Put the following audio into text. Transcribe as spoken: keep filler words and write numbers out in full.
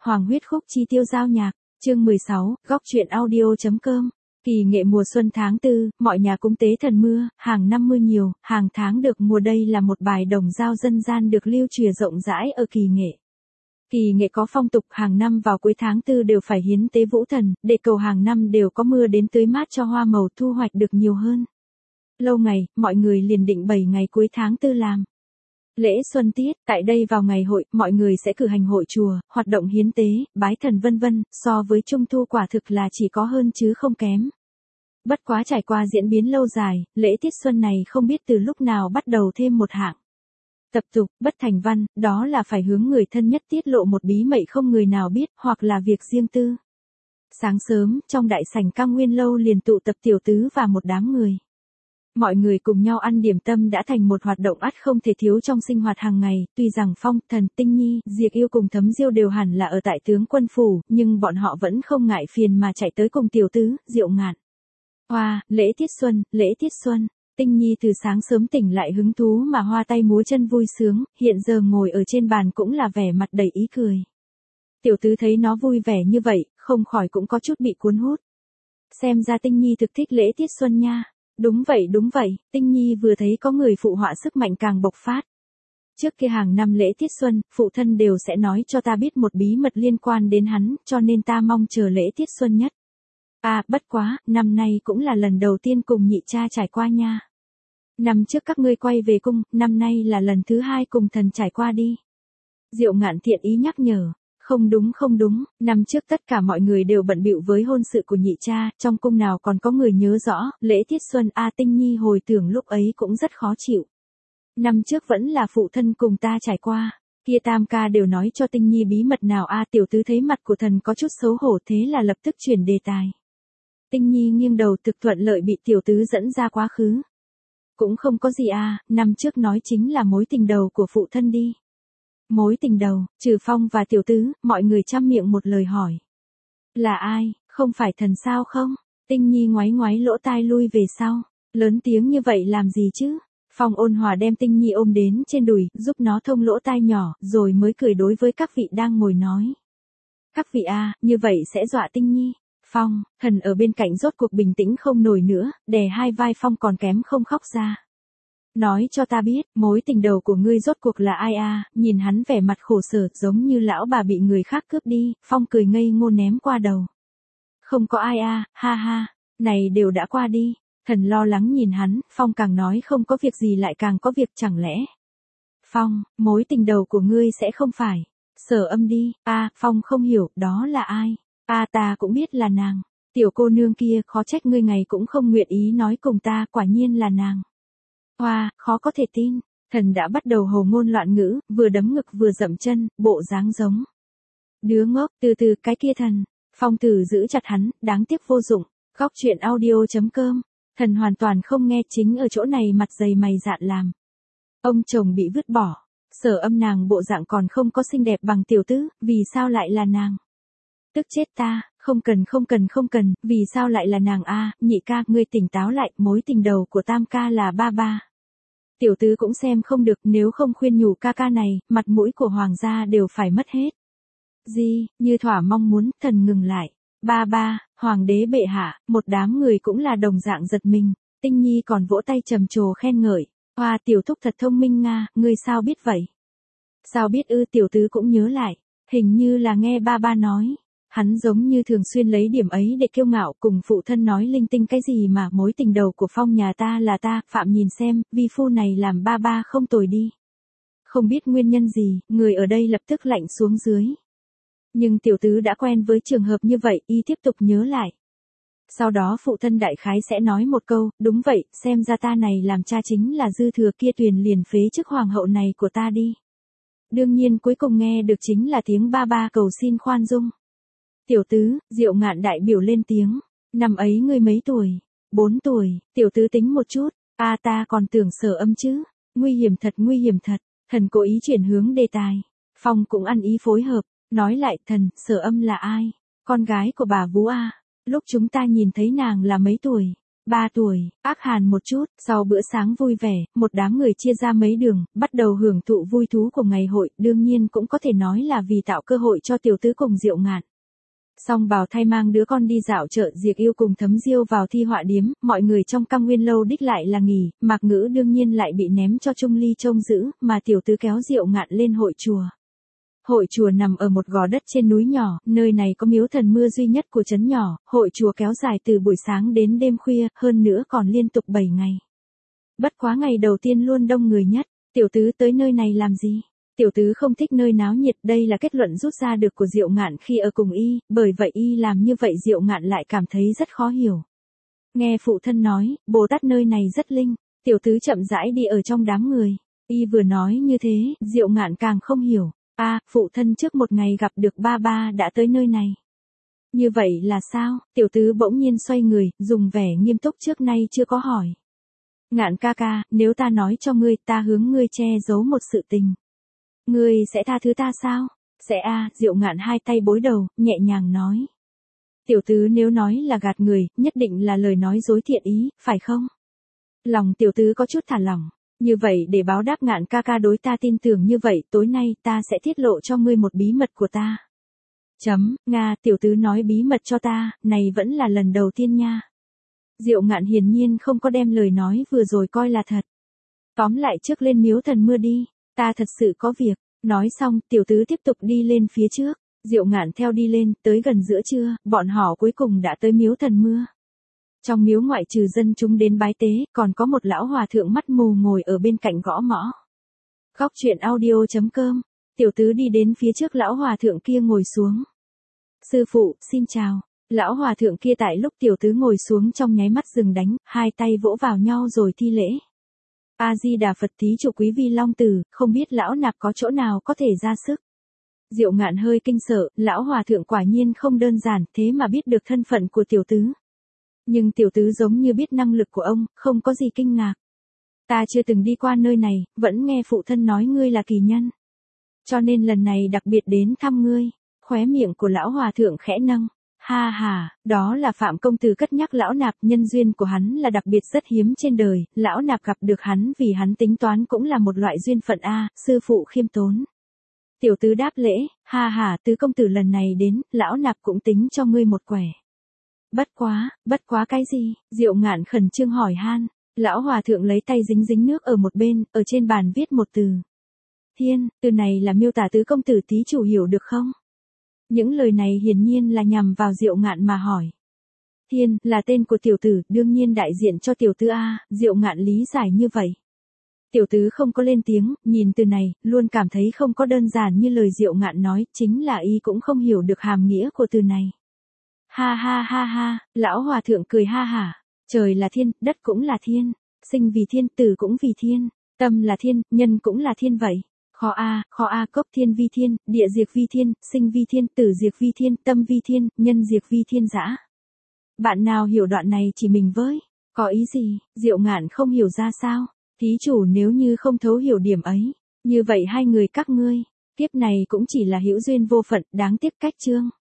Hoàng huyết khúc chi tiêu giao nhạc, chương mười sáu, góc truyện audio.com. Kỳ nghệ mùa xuân tháng tư, mọi nhà cúng tế thần mưa, hàng năm mưa nhiều, hàng tháng được mùa đây là một bài đồng dao dân gian được lưu truyền rộng rãi ở Kỳ nghệ. Kỳ nghệ có phong tục hàng năm vào cuối tháng tư đều phải hiến tế vũ thần, để cầu hàng năm đều có mưa đến tưới mát cho hoa màu thu hoạch được nhiều hơn. Lâu ngày, mọi người liền định bảy ngày cuối tháng tư làm lễ xuân tiết, tại đây vào ngày hội, mọi người sẽ cử hành hội chùa, hoạt động hiến tế, bái thần vân vân, so với Trung thu quả thực là chỉ có hơn chứ không kém. Bất quá trải qua diễn biến lâu dài, lễ tiết xuân này không biết từ lúc nào bắt đầu thêm một hạng tập tục, bất thành văn, đó là phải hướng người thân nhất tiết lộ một bí mật không người nào biết, hoặc là việc riêng tư. Sáng sớm, trong đại sảnh Cao Nguyên lâu liền tụ tập tiểu tứ và một đám người. Mọi người cùng nhau ăn điểm tâm đã thành một hoạt động ắt không thể thiếu trong sinh hoạt hàng ngày, tuy rằng Phong, Thần, Tinh Nhi, Diệp Yêu cùng Thấm Diêu đều hẳn là ở tại tướng quân phủ, nhưng bọn họ vẫn không ngại phiền mà chạy tới cùng tiểu tứ, Diệu Ngạn. Hoa, lễ tiết xuân, lễ tiết xuân. Tinh Nhi từ sáng sớm tỉnh lại hứng thú mà hoa tay múa chân vui sướng, hiện giờ ngồi ở trên bàn cũng là vẻ mặt đầy ý cười. Tiểu tứ thấy nó vui vẻ như vậy, không khỏi cũng có chút bị cuốn hút. Xem ra Tinh Nhi thực thích lễ tiết xuân nha. Đúng vậy đúng vậy, Tinh Nhi vừa thấy có người phụ họa sức mạnh càng bộc phát. Trước kia hàng năm lễ tiết xuân, phụ thân đều sẽ nói cho ta biết một bí mật liên quan đến hắn, cho nên ta mong chờ lễ tiết xuân nhất. À, bất quá, năm nay cũng là lần đầu tiên cùng nhị cha trải qua nha. Năm trước các ngươi quay về cung, năm nay là lần thứ hai cùng thần trải qua đi. Diệu Ngạn thiện ý nhắc nhở. Không đúng không đúng, năm trước tất cả mọi người đều bận bịu với hôn sự của nhị cha, trong cung nào còn có người nhớ rõ, lễ tiết xuân A Tinh Nhi hồi tưởng lúc ấy cũng rất khó chịu. Năm trước vẫn là phụ thân cùng ta trải qua, kia tam ca đều nói cho Tinh Nhi bí mật nào A tiểu tứ thấy mặt của thần có chút xấu hổ thế là lập tức chuyển đề tài. Tinh Nhi nghiêng đầu thực thuận lợi bị tiểu tứ dẫn ra quá khứ. Cũng không có gì a, năm trước nói chính là mối tình đầu của phụ thân đi. Mối tình đầu, trừ Phong và tiểu tứ, mọi người chăm miệng một lời hỏi. Là ai, không phải thần sao không? Tinh Nhi ngoáy ngoáy lỗ tai lui về sau. Lớn tiếng như vậy làm gì chứ? Phong ôn hòa đem Tinh Nhi ôm đến trên đùi, giúp nó thông lỗ tai nhỏ, rồi mới cười đối với các vị đang ngồi nói. Các vị a, như vậy sẽ dọa Tinh Nhi. Phong, thần ở bên cạnh rốt cuộc bình tĩnh không nổi nữa, đè hai vai Phong còn kém không khóc ra. Nói cho ta biết, mối tình đầu của ngươi rốt cuộc là ai a? Nhìn hắn vẻ mặt khổ sở, giống như lão bà bị người khác cướp đi, Phong cười ngây ngô ném qua đầu. Không có ai a, ha ha, này đều đã qua đi. Thần lo lắng nhìn hắn, Phong càng nói không có việc gì lại càng có việc chẳng lẽ. Phong, mối tình đầu của ngươi sẽ không phải Sở Âm đi, a, Phong không hiểu, đó là ai? A ta cũng biết là nàng. Tiểu cô nương kia, khó trách ngươi ngày cũng không nguyện ý nói cùng ta, quả nhiên là nàng. Hoa, khó có thể tin, thần đã bắt đầu hồ ngôn loạn ngữ, vừa đấm ngực vừa dậm chân, bộ dáng giống đứa ngốc, từ từ cái kia thần. Phong Tử giữ chặt hắn, đáng tiếc vô dụng. Góc truyện audio.com. Thần hoàn toàn không nghe, chính ở chỗ này mặt dày mày dạn làm. Ông chồng bị vứt bỏ, Sở Âm nàng bộ dạng còn không có xinh đẹp bằng tiểu tứ, vì sao lại là nàng? Tức chết ta, không cần không cần không cần, vì sao lại là nàng a? Nhị ca, ngươi tỉnh táo lại, mối tình đầu của tam ca là ba ba. Tiểu tứ cũng xem không được, nếu không khuyên nhủ ca ca này, mặt mũi của hoàng gia đều phải mất hết. Gì, như thỏa mong muốn, thần ngừng lại. Ba ba, hoàng đế bệ hạ, một đám người cũng là đồng dạng giật mình. Tinh Nhi còn vỗ tay trầm trồ khen ngợi. Hoa, tiểu thúc thật thông minh nga, ngươi sao biết vậy? Sao biết ư? Tiểu tứ cũng nhớ lại, hình như là nghe ba ba nói. Hắn giống như thường xuyên lấy điểm ấy để kiêu ngạo, cùng phụ thân nói linh tinh cái gì mà mối tình đầu của Phong nhà ta là ta, Phạm nhìn xem, vi phu này làm ba ba không tồi đi. Không biết nguyên nhân gì, người ở đây lập tức lạnh xuống dưới. Nhưng tiểu tứ đã quen với trường hợp như vậy, y tiếp tục nhớ lại. Sau đó phụ thân đại khái sẽ nói một câu, đúng vậy, xem ra ta này làm cha chính là dư thừa, kia Tuyền liền phế chức hoàng hậu này của ta đi. Đương nhiên cuối cùng nghe được chính là tiếng ba ba cầu xin khoan dung. Tiểu tứ, Diệu Ngạn đại biểu lên tiếng. Năm ấy ngươi mấy tuổi? Bốn tuổi, tiểu tứ tính một chút. A ta còn tưởng Sở Âm chứ. Nguy hiểm thật nguy hiểm thật. Thần cố ý chuyển hướng đề tài. Phong cũng ăn ý phối hợp. Nói lại, thần, Sở Âm là ai? Con gái của bà Vú A. Lúc chúng ta nhìn thấy nàng là mấy tuổi? ba tuổi, ác hàn một chút, sau bữa sáng vui vẻ, một đám người chia ra mấy đường, bắt đầu hưởng thụ vui thú của ngày hội, đương nhiên cũng có thể nói là vì tạo cơ hội cho tiểu tứ cùng Diệu Ngạn. Song Bảo thay mang đứa con đi dạo chợ, Diệp Yêu cùng Thấm Diêu vào thi họa điếm, mọi người trong Cam Nguyên lâu đích lại là nghỉ, Mạc Ngữ đương nhiên lại bị ném cho Trung Ly trông giữ, mà tiểu tứ kéo Diệu Ngạn lên hội chùa. Hội chùa nằm ở một gò đất trên núi nhỏ, nơi này có miếu thần mưa duy nhất của trấn nhỏ, hội chùa kéo dài từ buổi sáng đến đêm khuya, hơn nữa còn liên tục bảy ngày. Bất quá ngày đầu tiên luôn đông người nhất, tiểu tứ tới nơi này làm gì? Tiểu tứ không thích nơi náo nhiệt, đây là kết luận rút ra được của Diệu Ngạn khi ở cùng y, bởi vậy y làm như vậy Diệu Ngạn lại cảm thấy rất khó hiểu. Nghe phụ thân nói, Bồ Tát nơi này rất linh, tiểu tứ chậm rãi đi ở trong đám người. Y vừa nói như thế, Diệu Ngạn càng không hiểu. A, à, phụ thân trước một ngày gặp được ba ba đã tới nơi này. Như vậy là sao? Tiểu tứ bỗng nhiên xoay người, dùng vẻ nghiêm túc trước nay chưa có hỏi. Ngạn ca ca, nếu ta nói cho ngươi, ta hướng ngươi che giấu một sự tình. Ngươi sẽ tha thứ ta sao? Sẽ a, à, Diệu Ngạn hai tay bối đầu, nhẹ nhàng nói. Tiểu tứ nếu nói là gạt người, nhất định là lời nói dối thiện ý, phải không? Lòng tiểu tứ có chút thả lỏng. Như vậy để báo đáp Ngạn ca ca đối ta tin tưởng như vậy, tối nay ta sẽ tiết lộ cho ngươi một bí mật của ta. Chấm, Nga, tiểu tứ nói bí mật cho ta, này vẫn là lần đầu tiên nha. Diệu Ngạn hiển nhiên không có đem lời nói vừa rồi coi là thật. Tóm lại trước lên miếu thần mưa đi, ta thật sự có việc. Nói xong, tiểu tứ tiếp tục đi lên phía trước. Diệu Ngạn theo đi lên, tới gần giữa trưa, bọn họ cuối cùng đã tới miếu thần mưa. Trong miếu ngoại trừ dân chúng đến bái tế, còn có một lão hòa thượng mắt mù ngồi ở bên cạnh gõ mõ. Góc truyện audio chấm com, tiểu tứ đi đến phía trước lão hòa thượng kia ngồi xuống. Sư phụ, xin chào. Lão hòa thượng kia tại lúc tiểu tứ ngồi xuống trong nháy mắt dừng đánh, hai tay vỗ vào nhau rồi thi lễ. A-di-đà Phật, thí chủ quý vi long tử, không biết lão nạp có chỗ nào có thể ra sức. Diệu Ngạn hơi kinh sợ, lão hòa thượng quả nhiên không đơn giản, thế mà biết được thân phận của tiểu tứ. Nhưng tiểu tứ giống như biết năng lực của ông, không có gì kinh ngạc. Ta chưa từng đi qua nơi này, vẫn nghe phụ thân nói ngươi là kỳ nhân. Cho nên lần này đặc biệt đến thăm ngươi. Khóe miệng của lão hòa thượng khẽ nâng. Ha ha, đó là Phạm công tử cất nhắc lão nạp, nhân duyên của hắn là đặc biệt rất hiếm trên đời, lão nạp gặp được hắn vì hắn tính toán cũng là một loại duyên phận a, sư phụ khiêm tốn. Tiểu tứ đáp lễ, ha ha, tứ công tử lần này đến, lão nạp cũng tính cho ngươi một quẻ. Bất quá, bất quá cái gì? Diệu Ngạn khẩn trương hỏi han. Lão hòa thượng lấy tay dính dính nước ở một bên, ở trên bàn viết một từ. Thiên, từ này là miêu tả tứ công tử thí chủ hiểu được không? Những lời này hiển nhiên là nhằm vào Diệu Ngạn mà hỏi. Thiên, là tên của tiểu tử, đương nhiên đại diện cho tiểu tứ A, Diệu Ngạn lý giải như vậy. Tiểu tứ không có lên tiếng, nhìn từ này, luôn cảm thấy không có đơn giản như lời Diệu Ngạn nói, chính là y cũng không hiểu được hàm nghĩa của từ này. Ha ha ha ha, lão hòa thượng cười ha hả, trời là thiên, đất cũng là thiên, sinh vì thiên, tử cũng vì thiên, tâm là thiên, nhân cũng là thiên vậy. Khó a, khó a, cốc thiên vi thiên, địa diệt vi thiên, sinh vi thiên, tử diệt vi thiên, tâm vi thiên, nhân diệt vi thiên dã. Bạn nào hiểu đoạn này chỉ mình với, có ý gì? Diệu Ngạn không hiểu ra sao? Thí chủ nếu như không thấu hiểu điểm ấy, như vậy hai người các ngươi, kiếp này cũng chỉ là hữu duyên vô phận, đáng tiếc cách chương.